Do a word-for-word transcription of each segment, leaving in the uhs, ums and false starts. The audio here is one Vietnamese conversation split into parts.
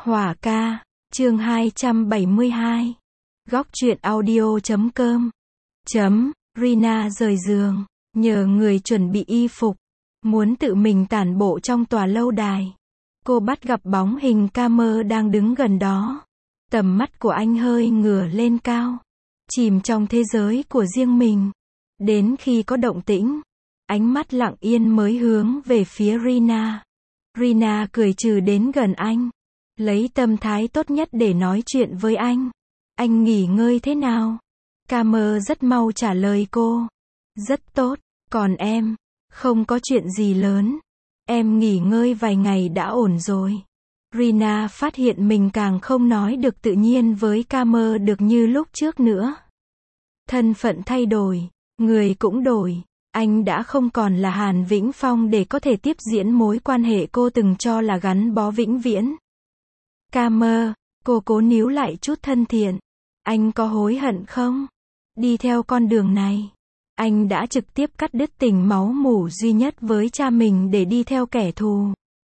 Hỏa ca, chương hai trăm bảy mươi hai. Góc truyện audio chấm com. Chấm, Rina rời giường, nhờ người chuẩn bị y phục, muốn tự mình tản bộ trong tòa lâu đài. Cô bắt gặp bóng hình Camer đang đứng gần đó. Tầm mắt của anh hơi ngửa lên cao, chìm trong thế giới của riêng mình. Đến khi có động tĩnh, ánh mắt lặng yên mới hướng về phía Rina. Rina cười trừ đến gần anh, lấy tâm thái tốt nhất để nói chuyện với anh. Anh nghỉ ngơi thế nào? Camer rất mau trả lời cô. Rất tốt, còn em? Không có chuyện gì lớn. Em nghỉ ngơi vài ngày đã ổn rồi. Rina phát hiện mình càng không nói được tự nhiên với Camer được như lúc trước nữa. Thân phận thay đổi, người cũng đổi. Anh đã không còn là Hàn Vĩnh Phong để có thể tiếp diễn mối quan hệ cô từng cho là gắn bó vĩnh viễn. Camer, cô cố níu lại chút thân thiện. Anh có hối hận không? Đi theo con đường này, anh đã trực tiếp cắt đứt tình máu mủ duy nhất với cha mình để đi theo kẻ thù.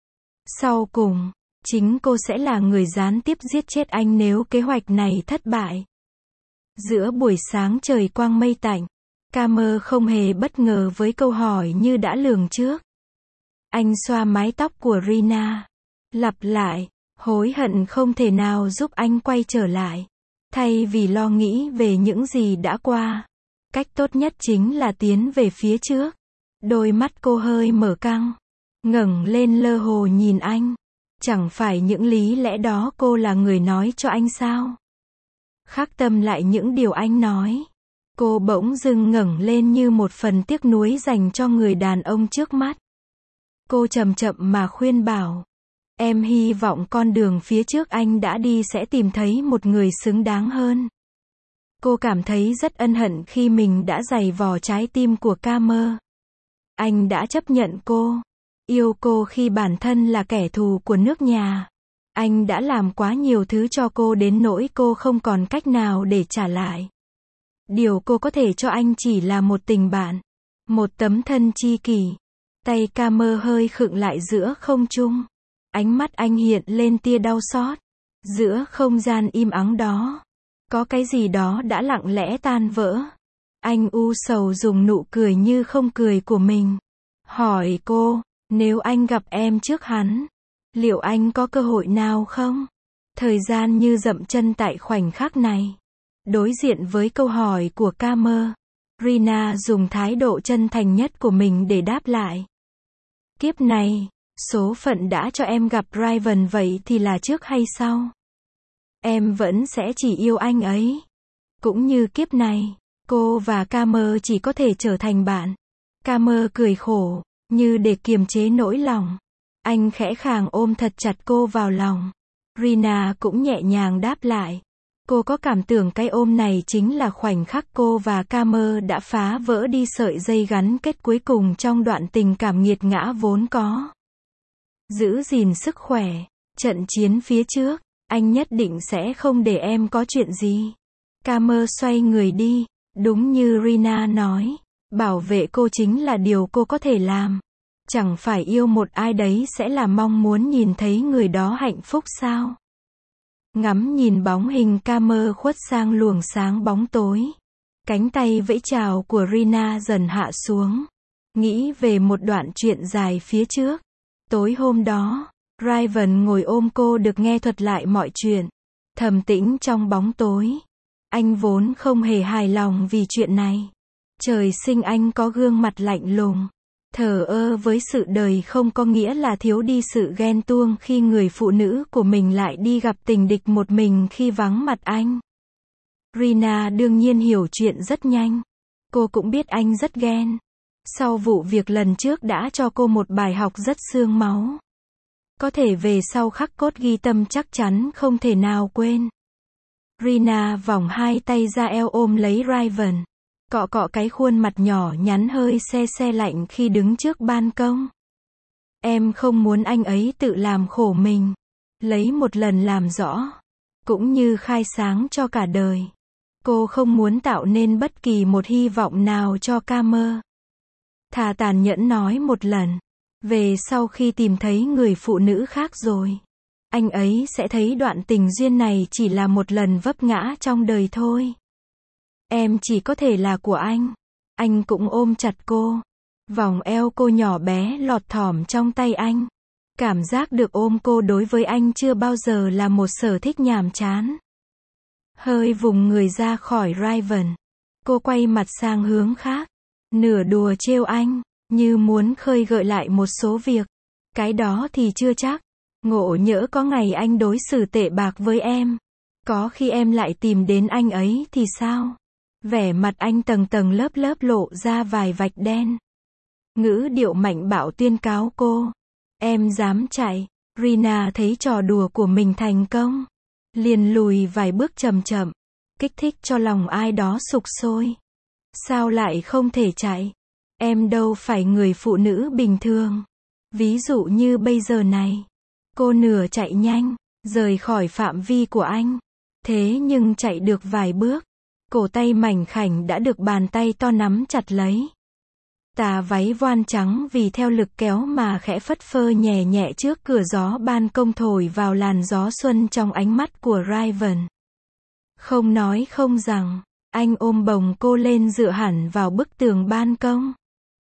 Sau cùng, chính cô sẽ là người gián tiếp giết chết anh nếu kế hoạch này thất bại. Giữa buổi sáng trời quang mây tạnh, Camer không hề bất ngờ với câu hỏi như đã lường trước. Anh xoa mái tóc của Rina, lặp lại, hối hận không thể nào giúp anh quay trở lại. Thay vì lo nghĩ về những gì đã qua, cách tốt nhất chính là tiến về phía trước. Đôi mắt cô hơi mở căng, ngẩng lên lơ hồ nhìn anh. Chẳng phải những lý lẽ đó cô là người nói cho anh sao? Khắc tâm lại những điều anh nói. Cô bỗng dưng ngẩng lên như một phần tiếc nuối dành cho người đàn ông trước mắt. Cô chậm chậm mà khuyên bảo. Em hy vọng con đường phía trước anh đã đi sẽ tìm thấy một người xứng đáng hơn. Cô cảm thấy rất ân hận khi mình đã giày vò trái tim của Camer. Anh đã chấp nhận cô, yêu cô khi bản thân là kẻ thù của nước nhà. Anh đã làm quá nhiều thứ cho cô đến nỗi cô không còn cách nào để trả lại. Điều cô có thể cho anh chỉ là một tình bạn, một tấm thân tri kỷ. Tay Camer hơi khựng lại giữa không trung. Ánh mắt anh hiện lên tia đau xót. Giữa không gian im ắng đó, có cái gì đó đã lặng lẽ tan vỡ. Anh u sầu dùng nụ cười như không cười của mình. Hỏi cô, nếu anh gặp em trước hắn, liệu anh có cơ hội nào không? Thời gian như dậm chân tại khoảnh khắc này. Đối diện với câu hỏi của Camer, Rina dùng thái độ chân thành nhất của mình để đáp lại. Kiếp này, số phận đã cho em gặp Raven, vậy thì là trước hay sau? Em vẫn sẽ chỉ yêu anh ấy. Cũng như kiếp này, cô và Camer chỉ có thể trở thành bạn. Camer cười khổ, như để kiềm chế nỗi lòng. Anh khẽ khàng ôm thật chặt cô vào lòng. Rina cũng nhẹ nhàng đáp lại. Cô có cảm tưởng cái ôm này chính là khoảnh khắc cô và Camer đã phá vỡ đi sợi dây gắn kết cuối cùng trong đoạn tình cảm nghiệt ngã vốn có. Giữ gìn sức khỏe, trận chiến phía trước, anh nhất định sẽ không để em có chuyện gì. Camer xoay người đi, đúng như Rina nói, bảo vệ cô chính là điều cô có thể làm. Chẳng phải yêu một ai đấy sẽ là mong muốn nhìn thấy người đó hạnh phúc sao? Ngắm nhìn bóng hình Camer khuất sang luồng sáng bóng tối. Cánh tay vẫy chào của Rina dần hạ xuống. Nghĩ về một đoạn chuyện dài phía trước. Tối hôm đó, Raven ngồi ôm cô được nghe thuật lại mọi chuyện. Thầm tĩnh trong bóng tối. Anh vốn không hề hài lòng vì chuyện này. Trời sinh anh có gương mặt lạnh lùng. Thờ ơ với sự đời không có nghĩa là thiếu đi sự ghen tuông khi người phụ nữ của mình lại đi gặp tình địch một mình khi vắng mặt anh. Rina đương nhiên hiểu chuyện rất nhanh. Cô cũng biết anh rất ghen. Sau vụ việc lần trước đã cho cô một bài học rất xương máu. Có thể về sau khắc cốt ghi tâm chắc chắn không thể nào quên. Rina vòng hai tay ra eo ôm lấy Raven. Cọ cọ cái khuôn mặt nhỏ nhắn hơi se se lạnh khi đứng trước ban công. Em không muốn anh ấy tự làm khổ mình. Lấy một lần làm rõ. Cũng như khai sáng cho cả đời. Cô không muốn tạo nên bất kỳ một hy vọng nào cho Camer. Thà tàn nhẫn nói một lần. Về sau khi tìm thấy người phụ nữ khác rồi. anh ấy sẽ thấy đoạn tình duyên này chỉ là một lần vấp ngã trong đời thôi. Em chỉ có thể là của anh. Anh cũng ôm chặt cô. Vòng eo cô nhỏ bé lọt thỏm trong tay anh. Cảm giác được ôm cô đối với anh chưa bao giờ là một sở thích nhàm chán. Hơi vùng người ra khỏi Raven. Cô quay mặt sang hướng khác. Nửa đùa trêu anh, như muốn khơi gợi lại một số việc. Cái đó thì chưa chắc. Ngộ nhỡ có ngày anh đối xử tệ bạc với em. Có khi em lại tìm đến anh ấy thì sao? Vẻ mặt anh tầng tầng lớp lớp lộ ra vài vạch đen. Ngữ điệu mạnh bạo tuyên cáo cô. Em dám chạy. Rina thấy trò đùa của mình thành công. Liền lùi vài bước chậm chậm. Kích thích cho lòng ai đó sục sôi. Sao lại không thể chạy? Em đâu phải người phụ nữ bình thường. Ví dụ như bây giờ này. Cô nửa chạy nhanh, rời khỏi phạm vi của anh. Thế nhưng chạy được vài bước. Cổ tay mảnh khảnh đã được bàn tay to nắm chặt lấy. Tà váy voan trắng vì theo lực kéo mà khẽ phất phơ nhẹ nhẹ trước cửa gió ban công thổi vào làn gió xuân trong ánh mắt của Raven. Không nói không rằng, anh ôm bồng cô lên dựa hẳn vào bức tường ban công.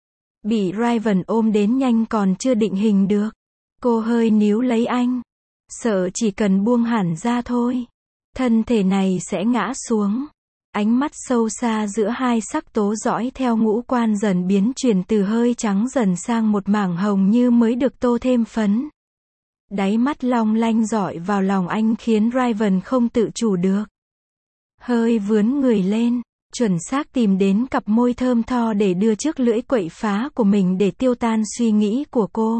Bị Raven ôm đến nhanh còn chưa định hình được. Cô hơi níu lấy anh. Sợ chỉ cần buông hẳn ra thôi. Thân thể này sẽ ngã xuống. Ánh mắt sâu xa giữa hai sắc tố dõi theo ngũ quan dần biến chuyển từ hơi trắng dần sang một mảng hồng như mới được tô thêm phấn. Đáy mắt long lanh dọi vào lòng anh khiến Raven không tự chủ được. Hơi vướn người lên, chuẩn xác tìm đến cặp môi thơm tho để đưa trước lưỡi quậy phá của mình để tiêu tan suy nghĩ của cô.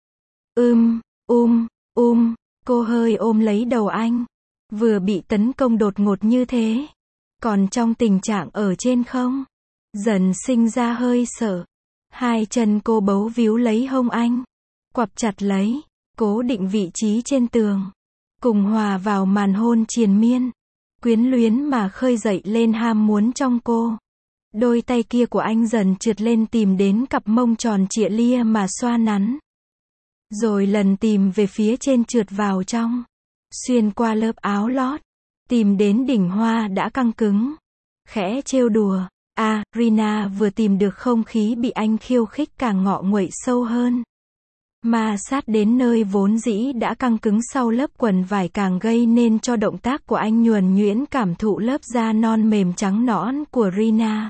Ưm, um, um, cô hơi ôm lấy đầu anh. Vừa bị tấn công đột ngột như thế. Còn trong tình trạng ở trên không. Dần sinh ra hơi sợ. Hai chân cô bấu víu lấy hông anh. Quặp chặt lấy. Cố định vị trí trên tường. Cùng hòa vào màn hôn triền miên. Quyến luyến mà khơi dậy lên ham muốn trong cô. Đôi tay kia của anh dần trượt lên tìm đến cặp mông tròn trịa lia mà xoa nắn. Rồi lần tìm về phía trên trượt vào trong. Xuyên qua lớp áo lót. Tìm đến đỉnh hoa đã căng cứng. Khẽ trêu đùa. À, Rina vừa tìm được không khí bị anh khiêu khích càng ngọ nguậy sâu hơn. Mà sát đến nơi vốn dĩ đã căng cứng sau lớp quần vải càng gây nên cho động tác của anh nhuần nhuyễn cảm thụ lớp da non mềm trắng nõn của Rina.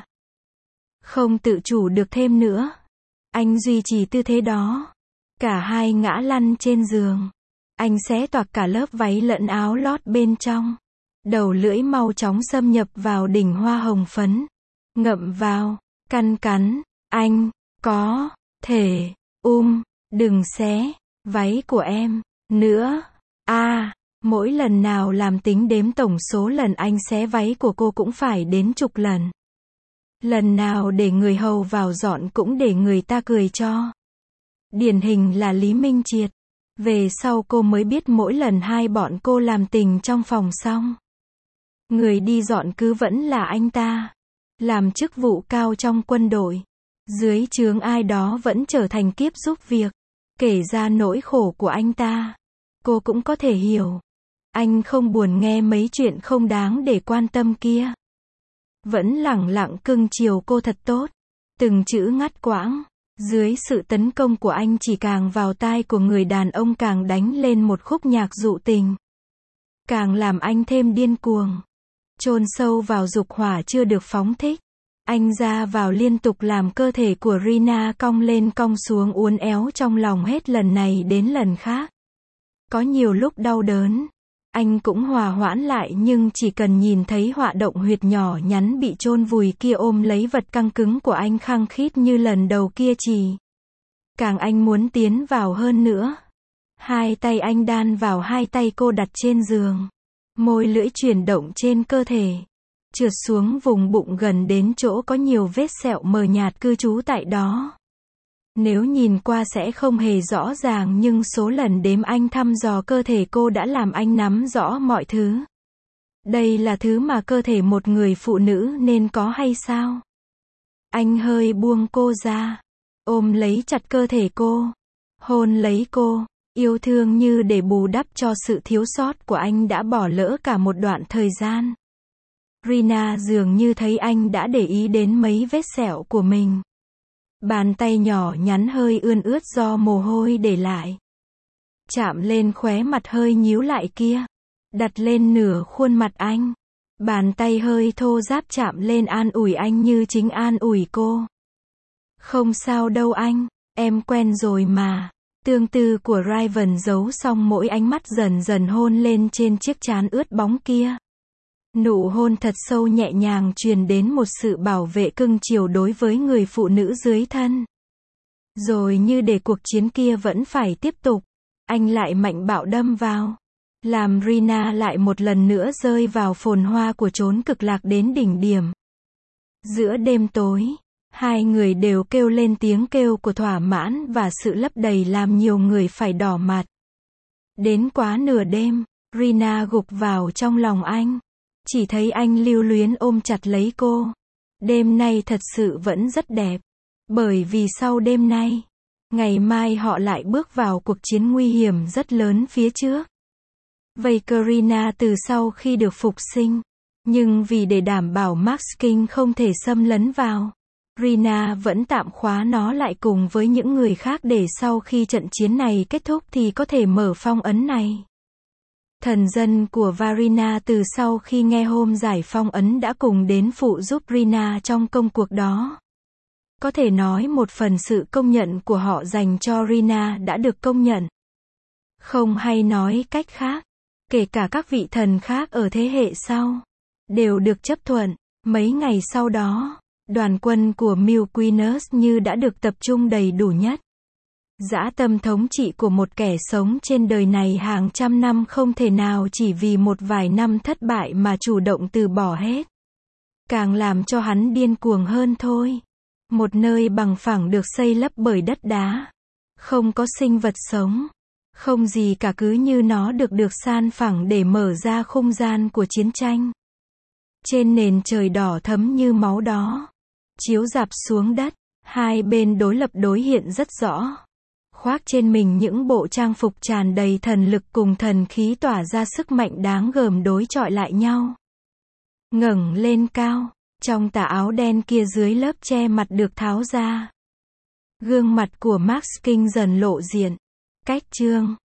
Không tự chủ được thêm nữa. Anh duy trì tư thế đó. Cả hai ngã lăn trên giường. Anh xé toạc cả lớp váy lẫn áo lót bên trong. Đầu lưỡi mau chóng xâm nhập vào đỉnh hoa hồng phấn. Ngậm vào, căn cắn, anh, có, thể, um, đừng xé, váy của em, nữa, a à, mỗi lần nào làm tính đếm tổng số lần anh xé váy của cô cũng phải đến chục lần. Lần nào để người hầu vào dọn cũng để người ta cười cho. Điển hình là Lý Minh Triệt. Về sau cô mới biết mỗi lần hai bọn cô làm tình trong phòng xong. Người đi dọn cứ vẫn là anh ta. Làm chức vụ cao trong quân đội. Dưới trướng ai đó vẫn trở thành kiếp giúp việc. Kể ra nỗi khổ của anh ta. Cô cũng có thể hiểu. Anh không buồn nghe mấy chuyện không đáng để quan tâm kia. Vẫn lẳng lặng cưng chiều cô thật tốt. Từng chữ ngắt quãng. Dưới sự tấn công của anh chỉ càng vào tai của người đàn ông càng đánh lên một khúc nhạc dụ tình. Càng làm anh thêm điên cuồng. Chôn sâu vào dục hỏa chưa được phóng thích. Anh ra vào liên tục làm cơ thể của Rina cong lên cong xuống uốn éo trong lòng hết lần này đến lần khác. Có nhiều lúc đau đớn. Anh cũng hòa hoãn lại nhưng chỉ cần nhìn thấy họa động huyệt nhỏ nhắn bị chôn vùi kia ôm lấy vật căng cứng của anh khăng khít như lần đầu kia chỉ. Càng anh muốn tiến vào hơn nữa. Hai tay anh đan vào hai tay cô đặt trên giường. Môi lưỡi chuyển động trên cơ thể. Trượt xuống vùng bụng gần đến chỗ có nhiều vết sẹo mờ nhạt cư trú tại đó. Nếu nhìn qua sẽ không hề rõ ràng nhưng số lần đếm anh thăm dò cơ thể cô đã làm anh nắm rõ mọi thứ. Đây là thứ mà cơ thể một người phụ nữ nên có hay sao? Anh hơi buông cô ra. Ôm lấy chặt cơ thể cô. Hôn lấy cô. Yêu thương như để bù đắp cho sự thiếu sót của anh đã bỏ lỡ cả một đoạn thời gian. Rina dường như thấy anh đã để ý đến mấy vết sẹo của mình. Bàn tay nhỏ nhắn hơi ươn ướt do mồ hôi để lại. Chạm lên khóe mặt hơi nhíu lại kia. Đặt lên nửa khuôn mặt anh. Bàn tay hơi thô ráp chạm lên an ủi anh như chính an ủi cô. Không sao đâu anh, em quen rồi mà. Tương tư của Raven giấu xong mỗi ánh mắt dần dần hôn lên trên chiếc trán ướt bóng kia. Nụ hôn thật sâu nhẹ nhàng truyền đến một sự bảo vệ cưng chiều đối với người phụ nữ dưới thân. Rồi như để cuộc chiến kia vẫn phải tiếp tục, anh lại mạnh bạo đâm vào. Làm Rina lại một lần nữa rơi vào phồn hoa của chốn cực lạc đến đỉnh điểm. Giữa đêm tối, hai người đều kêu lên tiếng kêu của thỏa mãn và sự lấp đầy làm nhiều người phải đỏ mặt. Đến quá nửa đêm, Rina gục vào trong lòng anh. Chỉ thấy anh lưu luyến ôm chặt lấy cô. Đêm nay thật sự vẫn rất đẹp. Bởi vì sau đêm nay, ngày mai họ lại bước vào cuộc chiến nguy hiểm rất lớn phía trước. Vậy Karina từ sau khi được phục sinh. Nhưng vì để đảm bảo Max King không thể xâm lấn vào, Rina vẫn tạm khóa nó lại cùng với những người khác để sau khi trận chiến này kết thúc thì có thể mở phong ấn này. Thần dân của Varina từ sau khi nghe hôm giải phong ấn đã cùng đến phụ giúp Rina trong công cuộc đó. Có thể nói một phần sự công nhận của họ dành cho Rina đã được công nhận. Không hay nói cách khác, kể cả các vị thần khác ở thế hệ sau, đều được chấp thuận. Mấy ngày sau đó, đoàn quân của Milquinus như đã được tập trung đầy đủ nhất. Dã tâm thống trị của một kẻ sống trên đời này hàng trăm năm không thể nào chỉ vì một vài năm thất bại mà chủ động từ bỏ hết. Càng làm cho hắn điên cuồng hơn thôi. Một nơi bằng phẳng được xây lấp bởi đất đá. Không có sinh vật sống. Không gì cả, cứ như nó được được san phẳng để mở ra không gian của chiến tranh. Trên nền trời đỏ thẫm như máu đó, chiếu rạp xuống đất, hai bên đối lập đối hiện rất rõ. Khoác trên mình những bộ trang phục tràn đầy thần lực cùng thần khí tỏa ra sức mạnh đáng gờm đối chọi lại nhau. Ngẩng lên cao, trong tà áo đen kia dưới lớp che mặt được tháo ra. Gương mặt của Max King dần lộ diện. Cách chương